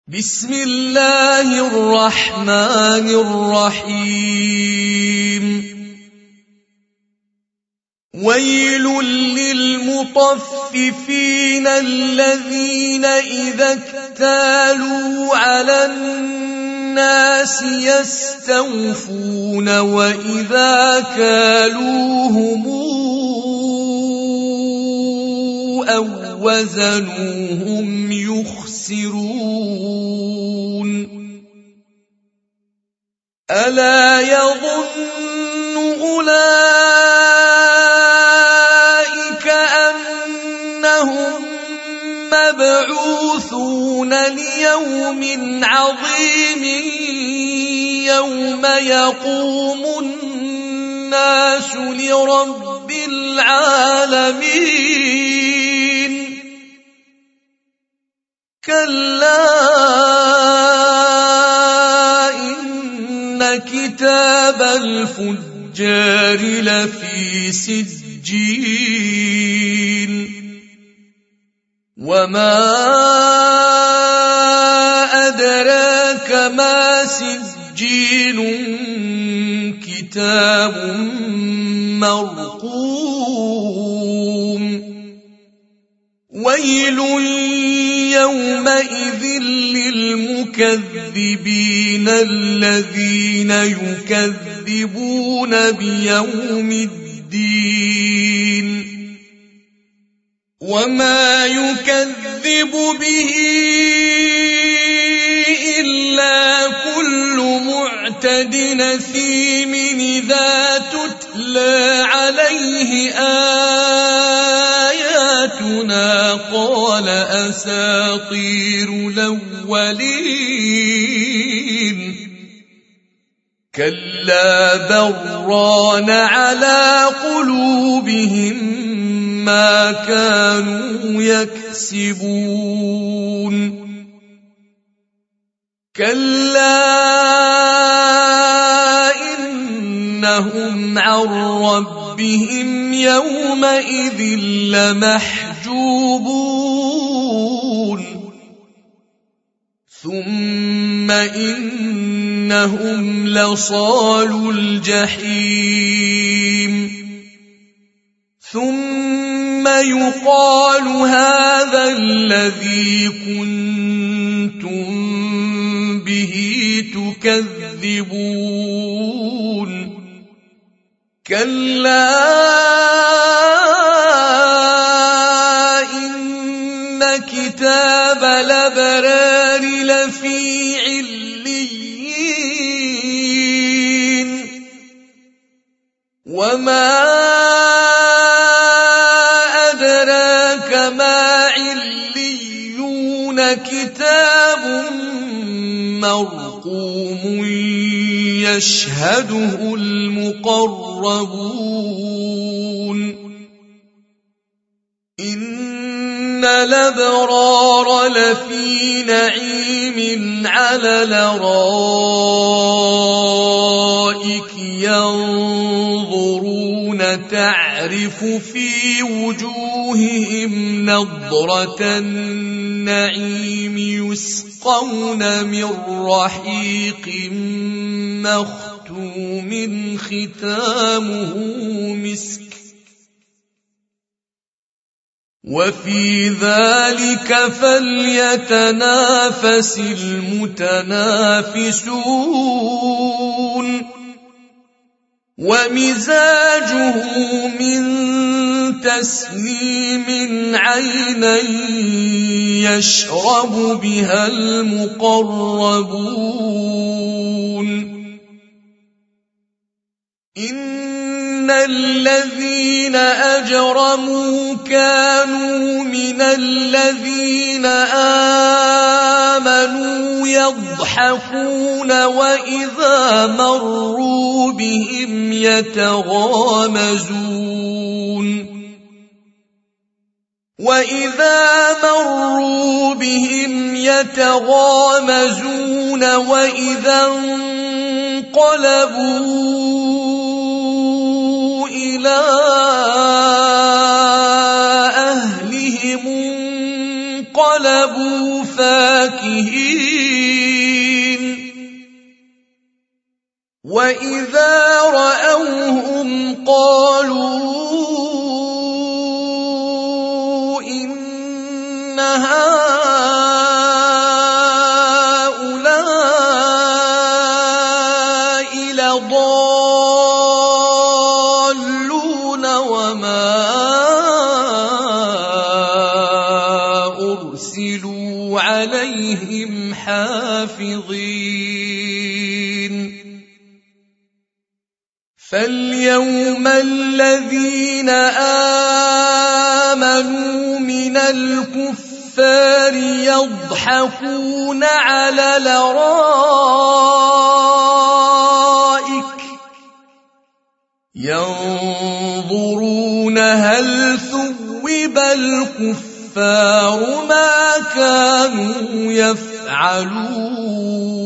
بسم الله الرحمن الرحيم ويل للمطففين الذين إذا اكتالوا على الناس يستوفون وإذا كالوهم أو وزنوهم يخسرون ألا يظن أولئك أنهم مبعوثون ليوم عظيم يوم يقوم الناس لرب العالمين كلا إن كتاب الفجار لفي سجين وما أدراك ما سجين كتاب مرقوم ويل يومئذ للمكذبين الذين يكذبون بيوم الدين وما يكذب به إلا كل معتد نثيم إذا تتلى عليه آياتنا قال أساطير الأولين كلا بران على قلوبهم ما كانوا يكسبون كلا إنهم عن ربهم يومئذ لمحجوبون ثم إنهم لصالو الجحيم ثم يقال هذا الذي كنتم به تكذبون كلا إن كتاب الأبرار لفي عليين وما أدراك ما عليون كتاب مرقوم يشهده المقربون إن الأبرار لفي نعيم على الأرائك ينظرون تعرف في وجوههم نضرة النعيم يسقون من رحيق مختوم ختامه مسك وفي ذلك فليتنافس المتنافسون ومزاجه من تسنيم عينا يشرب بها المقربون إن الذين أجرموا كانوا من الذين آمنوا يضحكون وإذا مروا بهم يتغامزون وإذا انقلبوا إلى أهلهم انقلبوا فاكهين وإذا رأوهم قالوا إن هؤلاء لضالون وما أرسلوا عليهم حافظين فاليوم الذين آمنوا من الكفار يضحكون على الأرائك ينظرون هل ثوب الكفار ما كانوا يفعلون